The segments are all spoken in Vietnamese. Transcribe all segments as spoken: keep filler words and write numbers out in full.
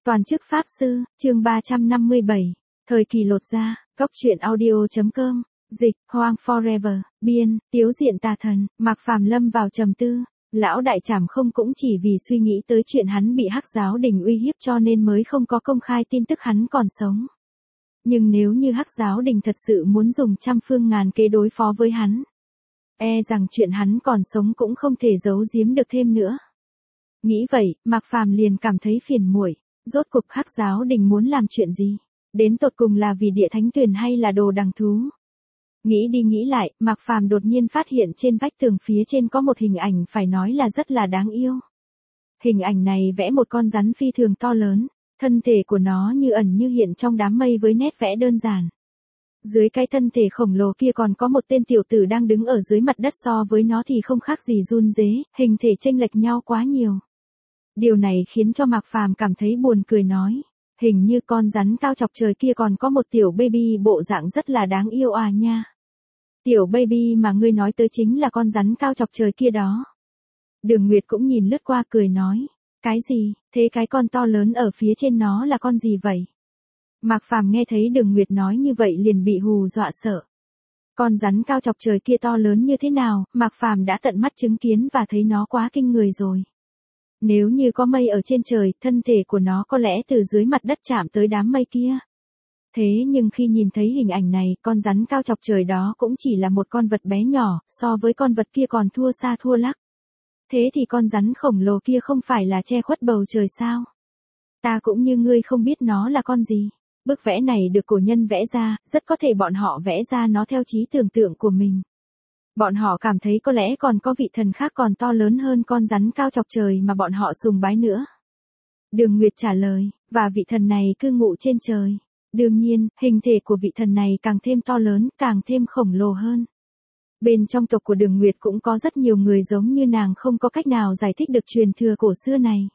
Toàn chức Pháp Sư, chương ba trăm năm mươi bảy, thời kỳ lột da, góc truyện audio.com, dịch, Hoang Forever, biên, Tiếu Diện Tà Thần, Mạc Phàm lâm vào trầm tư. Lão đại trảm không cũng chỉ vì suy nghĩ tới chuyện hắn bị Hắc giáo đình uy hiếp cho nên mới không có công khai tin tức hắn còn sống. Nhưng nếu như Hắc giáo đình thật sự muốn dùng trăm phương ngàn kế đối phó với hắn, e rằng chuyện hắn còn sống cũng không thể giấu giếm được thêm nữa. Nghĩ vậy, Mạc Phàm liền cảm thấy phiền muội. Rốt cuộc Hắc giáo đình muốn làm chuyện gì? Đến tột cùng là vì địa thánh tuyển hay là đồ đằng thú? Nghĩ đi nghĩ lại, Mạc Phàm đột nhiên phát hiện trên vách tường phía trên có một hình ảnh phải nói là rất là đáng yêu. Hình ảnh này vẽ một con rắn phi thường to lớn, thân thể của nó như ẩn như hiện trong đám mây với nét vẽ đơn giản. Dưới cái thân thể khổng lồ kia còn có một tên tiểu tử đang đứng ở dưới mặt đất, so với nó thì không khác gì run rế, hình thể chênh lệch nhau quá nhiều. Điều này khiến cho Mạc Phàm cảm thấy buồn cười, nói, hình như con rắn cao chọc trời kia còn có một tiểu baby bộ dạng rất là đáng yêu à nha. Tiểu baby mà ngươi nói tới chính là con rắn cao chọc trời kia đó. Đường Nguyệt cũng nhìn lướt qua cười nói, cái gì, thế cái con to lớn ở phía trên nó là con gì vậy? Mạc Phàm nghe thấy Đường Nguyệt nói như vậy liền bị hù dọa sợ. Con rắn cao chọc trời kia to lớn như thế nào, Mạc Phàm đã tận mắt chứng kiến và thấy nó quá kinh người rồi. Nếu như có mây ở trên trời, thân thể của nó có lẽ từ dưới mặt đất chạm tới đám mây kia. Thế nhưng khi nhìn thấy hình ảnh này, con rắn cao chọc trời đó cũng chỉ là một con vật bé nhỏ, so với con vật kia còn thua xa thua lắc. Thế thì con rắn khổng lồ kia không phải là che khuất bầu trời sao? Ta cũng như ngươi không biết nó là con gì. Bức vẽ này được cổ nhân vẽ ra, rất có thể bọn họ vẽ ra nó theo trí tưởng tượng của mình. Bọn họ cảm thấy có lẽ còn có vị thần khác còn to lớn hơn con rắn cao chọc trời mà bọn họ sùng bái nữa. Đường Nguyệt trả lời, và vị thần này cư ngụ trên trời. Đương nhiên, hình thể của vị thần này càng thêm to lớn, càng thêm khổng lồ hơn. Bên trong tộc của Đường Nguyệt cũng có rất nhiều người giống như nàng không có cách nào giải thích được truyền thừa cổ xưa này.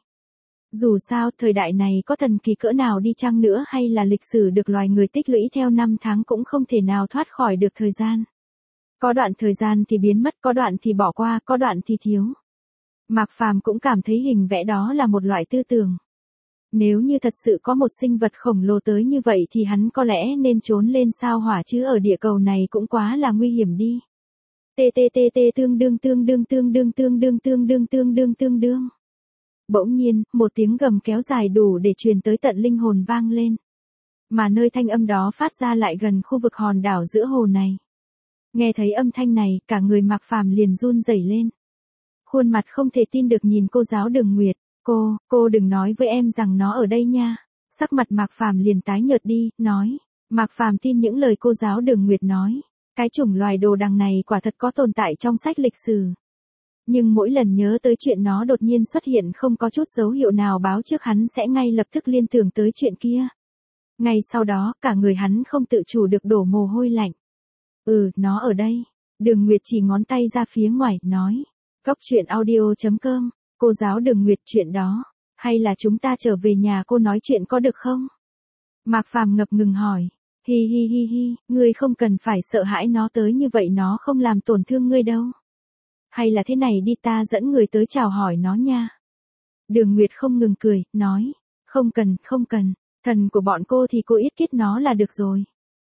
Dù sao, thời đại này có thần kỳ cỡ nào đi chăng nữa hay là lịch sử được loài người tích lũy theo năm tháng cũng không thể nào thoát khỏi được thời gian. Có đoạn thời gian thì biến mất, có đoạn thì bỏ qua, có đoạn thì thiếu. Mạc Phàm cũng cảm thấy hình vẽ đó là một loại tư tưởng. Nếu như thật sự có một sinh vật khổng lồ tới như vậy thì hắn có lẽ nên trốn lên sao hỏa, chứ ở địa cầu này cũng quá là nguy hiểm đi. Tê tê tê tê tương đương tương đương tương đương tương đương tương đương tương đương tương đương. Bỗng nhiên, một tiếng gầm kéo dài đủ để truyền tới tận linh hồn vang lên. Mà nơi thanh âm đó phát ra lại gần khu vực hòn đảo giữa hồ này. Nghe thấy âm thanh này, cả người Mạc Phàm liền run rẩy lên. Khuôn mặt không thể tin được nhìn cô giáo Đường Nguyệt, cô, cô đừng nói với em rằng nó ở đây nha. Sắc mặt Mạc Phàm liền tái nhợt đi, nói, Mạc Phàm tin những lời cô giáo Đường Nguyệt nói. Cái chủng loài đồ đằng này quả thật có tồn tại trong sách lịch sử. Nhưng mỗi lần nhớ tới chuyện nó đột nhiên xuất hiện không có chút dấu hiệu nào báo trước, hắn sẽ ngay lập tức liên tưởng tới chuyện kia. Ngay sau đó, cả người hắn không tự chủ được đổ mồ hôi lạnh. Ừ, nó ở đây. Đường Nguyệt chỉ ngón tay ra phía ngoài, nói. Góc truyện audio.com, cô giáo Đường Nguyệt, chuyện đó. Hay là chúng ta trở về nhà cô nói chuyện có được không? Mạc Phàm ngập ngừng hỏi. Hi hi hi hi, ngươi không cần phải sợ hãi nó tới như vậy, nó không làm tổn thương ngươi đâu. Hay là thế này đi, ta dẫn người tới chào hỏi nó nha. Đường Nguyệt không ngừng cười, nói. Không cần, không cần, thần của bọn cô thì cô yết kết nó là được rồi.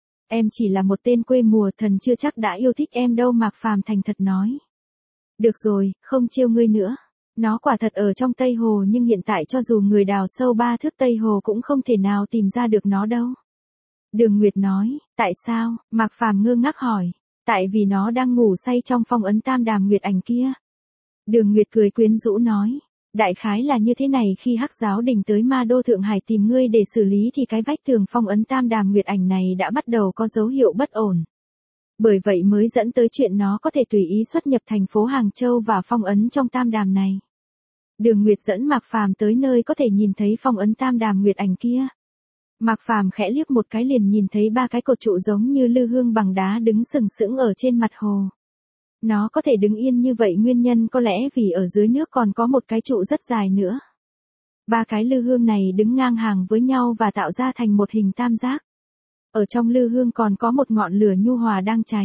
Em chỉ là một tên quê mùa, thần chưa chắc đã yêu thích em đâu, Mạc Phàm thành thật nói. Được rồi, không trêu ngươi nữa. Nó quả thật ở trong Tây Hồ, nhưng hiện tại cho dù người đào sâu ba thước Tây Hồ cũng không thể nào tìm ra được nó đâu. Đường Nguyệt nói, tại sao? Mạc Phàm ngơ ngác hỏi. Tại vì nó đang ngủ say trong phong ấn Tam Đàm Nguyệt Ảnh kia. Đường Nguyệt cười quyến rũ nói. Đại khái là như thế này, khi Hắc giáo đình tới Ma Đô Thượng Hải tìm ngươi để xử lý thì cái vách tường phong ấn Tam Đàm Nguyệt Ảnh này đã bắt đầu có dấu hiệu bất ổn. Bởi vậy mới dẫn tới chuyện nó có thể tùy ý xuất nhập thành phố Hàng Châu và phong ấn trong Tam Đàm này. Đường Nguyệt dẫn Mạc Phàm tới nơi có thể nhìn thấy phong ấn Tam Đàm Nguyệt Ảnh kia. Mạc Phàm khẽ liếc một cái liền nhìn thấy ba cái cột trụ giống như lư hương bằng đá đứng sừng sững ở trên mặt hồ. Nó có thể đứng yên như vậy nguyên nhân có lẽ vì ở dưới nước còn có một cái trụ rất dài nữa. Ba cái lư hương này đứng ngang hàng với nhau và tạo ra thành một hình tam giác. Ở trong lư hương còn có một ngọn lửa nhu hòa đang cháy.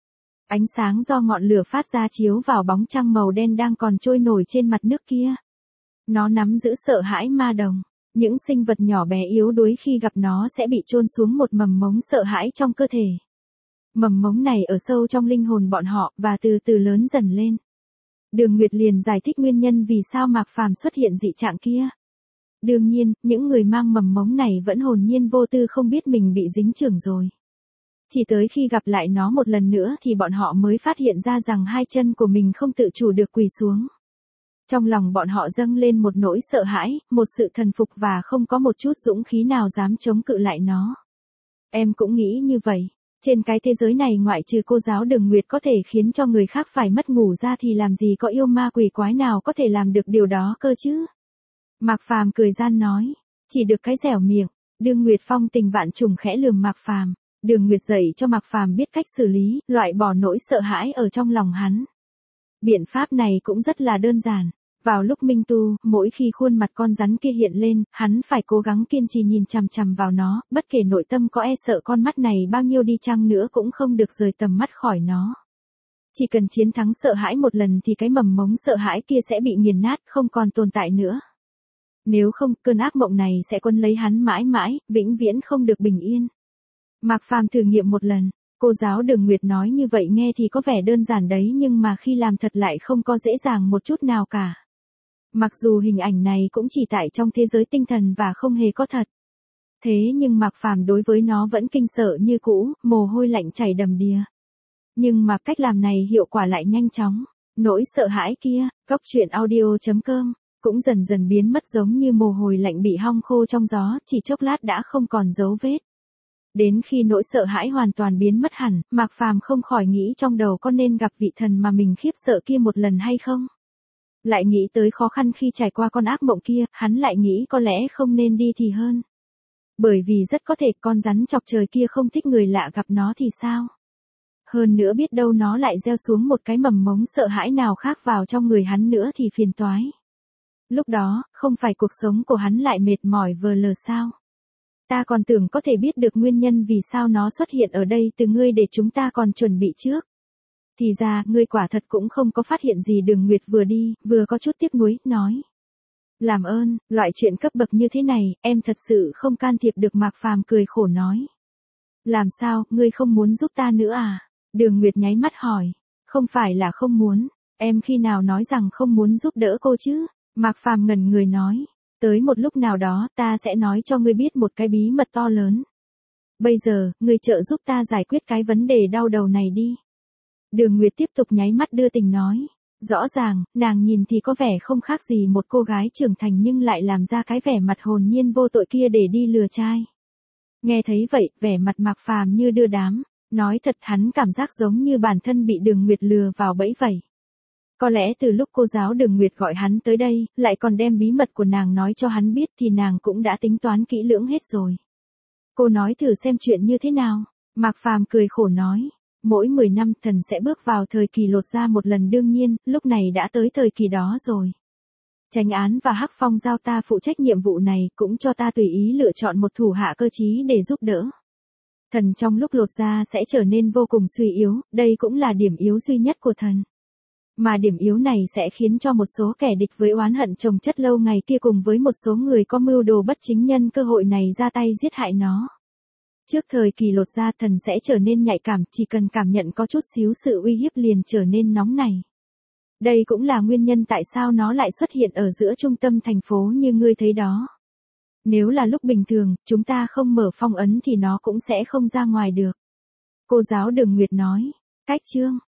Ánh sáng do ngọn lửa phát ra chiếu vào bóng trăng màu đen đang còn trôi nổi trên mặt nước kia. Nó nắm giữ sợ hãi ma đồng. Những sinh vật nhỏ bé yếu đuối khi gặp nó sẽ bị chôn xuống một mầm mống sợ hãi trong cơ thể. Mầm mống này ở sâu trong linh hồn bọn họ và từ từ lớn dần lên. Đường Nguyệt liền giải thích nguyên nhân vì sao Mạc Phàm xuất hiện dị trạng kia. Đương nhiên, những người mang mầm mống này vẫn hồn nhiên vô tư không biết mình bị dính chưởng rồi. Chỉ tới khi gặp lại nó một lần nữa thì bọn họ mới phát hiện ra rằng hai chân của mình không tự chủ được quỳ xuống. Trong lòng bọn họ dâng lên một nỗi sợ hãi, một sự thần phục và không có một chút dũng khí nào dám chống cự lại nó. Em cũng nghĩ như vậy. Trên cái thế giới này ngoại trừ cô giáo Đường Nguyệt có thể khiến cho người khác phải mất ngủ ra thì làm gì có yêu ma quỷ quái nào có thể làm được điều đó cơ chứ. Mạc Phàm cười gian nói, chỉ được cái dẻo miệng. Đường Nguyệt phong tình vạn trùng khẽ lườm Mạc Phàm. Đường Nguyệt dạy cho Mạc Phàm biết cách xử lý, loại bỏ nỗi sợ hãi ở trong lòng hắn. Biện pháp này cũng rất là đơn giản. Vào lúc minh tu, mỗi khi khuôn mặt con rắn kia hiện lên, hắn phải cố gắng kiên trì nhìn chằm chằm vào nó, bất kể nội tâm có e sợ con mắt này bao nhiêu đi chăng nữa cũng không được rời tầm mắt khỏi nó. Chỉ cần chiến thắng sợ hãi một lần thì cái mầm mống sợ hãi kia sẽ bị nghiền nát, không còn tồn tại nữa. Nếu không, cơn ác mộng này sẽ quấn lấy hắn mãi mãi, vĩnh viễn không được bình yên. Mạc Phàm thử nghiệm một lần, cô giáo Đường Nguyệt nói như vậy nghe thì có vẻ đơn giản đấy nhưng mà khi làm thật lại không có dễ dàng một chút nào cả. Mặc dù hình ảnh này cũng chỉ tại trong thế giới tinh thần và không hề có thật. Thế nhưng Mạc Phàm đối với nó vẫn kinh sợ như cũ, mồ hôi lạnh chảy đầm đìa. Nhưng mà cách làm này hiệu quả lại nhanh chóng. Nỗi sợ hãi kia, cóc truyện audio chấm com, cũng dần dần biến mất giống như mồ hôi lạnh bị hong khô trong gió, chỉ chốc lát đã không còn dấu vết. Đến khi nỗi sợ hãi hoàn toàn biến mất hẳn, Mạc Phàm không khỏi nghĩ trong đầu có nên gặp vị thần mà mình khiếp sợ kia một lần hay không. Lại nghĩ tới khó khăn khi trải qua con ác mộng kia, hắn lại nghĩ có lẽ không nên đi thì hơn. Bởi vì rất có thể con rắn chọc trời kia không thích người lạ gặp nó thì sao? Hơn nữa biết đâu nó lại gieo xuống một cái mầm mống sợ hãi nào khác vào trong người hắn nữa thì phiền toái. Lúc đó, không phải cuộc sống của hắn lại mệt mỏi vờ lờ sao? Ta còn tưởng có thể biết được nguyên nhân vì sao nó xuất hiện ở đây từ ngươi để chúng ta còn chuẩn bị trước. Thì ra, ngươi quả thật cũng không có phát hiện gì. Đường Nguyệt vừa đi, vừa có chút tiếc nuối, nói. Làm ơn, loại chuyện cấp bậc như thế này, em thật sự không can thiệp được. Mạc Phàm cười khổ nói. Làm sao, ngươi không muốn giúp ta nữa à? Đường Nguyệt nháy mắt hỏi. Không phải là không muốn, em khi nào nói rằng không muốn giúp đỡ cô chứ? Mạc Phàm ngẩn người nói. Tới một lúc nào đó, ta sẽ nói cho ngươi biết một cái bí mật to lớn. Bây giờ, ngươi trợ giúp ta giải quyết cái vấn đề đau đầu này đi. Đường Nguyệt tiếp tục nháy mắt đưa tình nói. Rõ ràng, nàng nhìn thì có vẻ không khác gì một cô gái trưởng thành nhưng lại làm ra cái vẻ mặt hồn nhiên vô tội kia để đi lừa trai. Nghe thấy vậy, vẻ mặt Mạc Phàm như đưa đám. Nói thật hắn cảm giác giống như bản thân bị Đường Nguyệt lừa vào bẫy vậy. Có lẽ từ lúc cô giáo Đường Nguyệt gọi hắn tới đây, lại còn đem bí mật của nàng nói cho hắn biết thì nàng cũng đã tính toán kỹ lưỡng hết rồi. Cô nói thử xem chuyện như thế nào. Mạc Phàm cười khổ nói. Mỗi mười năm thần sẽ bước vào thời kỳ lột da một lần, đương nhiên, lúc này đã tới thời kỳ đó rồi. Chánh án và Hắc Phong giao ta phụ trách nhiệm vụ này, cũng cho ta tùy ý lựa chọn một thủ hạ cơ trí để giúp đỡ. Thần trong lúc lột da sẽ trở nên vô cùng suy yếu, đây cũng là điểm yếu duy nhất của thần. Mà điểm yếu này sẽ khiến cho một số kẻ địch với oán hận chồng chất lâu ngày kia cùng với một số người có mưu đồ bất chính nhân cơ hội này ra tay giết hại nó. Trước thời kỳ lột da thần sẽ trở nên nhạy cảm, chỉ cần cảm nhận có chút xíu sự uy hiếp liền trở nên nóng nảy. Đây cũng là nguyên nhân tại sao nó lại xuất hiện ở giữa trung tâm thành phố như ngươi thấy đó. Nếu là lúc bình thường, chúng ta không mở phong ấn thì nó cũng sẽ không ra ngoài được. Cô giáo Đường Nguyệt nói. Cách chương